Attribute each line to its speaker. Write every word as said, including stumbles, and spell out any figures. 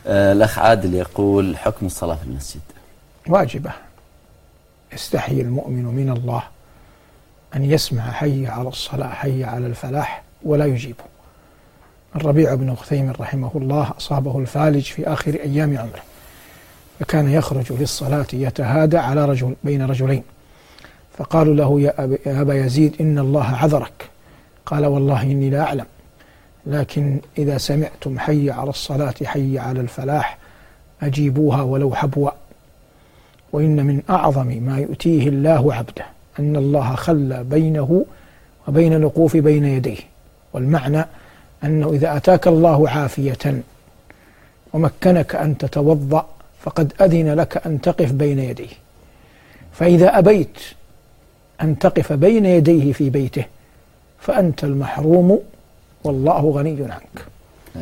Speaker 1: آه الأخ عادل يقول: حكم الصلاة في المسجد
Speaker 2: واجبة. يستحي المؤمن من الله أن يسمع حي على الصلاة حي على الفلاح ولا يجيبه. الربيع بن خثيم رحمه الله أصابه الفالج في آخر أيام عمره، فكان يخرج للصلاة يتهادى على رجل بين رجلين، فقالوا له: يا أبا يزيد إن الله عذرك. قال: والله إني لا أعلم، لكن إذا سمعتم حي على الصلاة حي على الفلاح أجيبوها ولو حبوا. وإن من أعظم ما يؤتيه الله عبده أن الله خلى بينه وبين الوقوف بين يديه، والمعنى أنه إذا أتاك الله عافية ومكنك أن تتوضأ فقد أذن لك أن تقف بين يديه، فإذا أبيت أن تقف بين يديه في بيته فأنت المحروم والله غني عنك.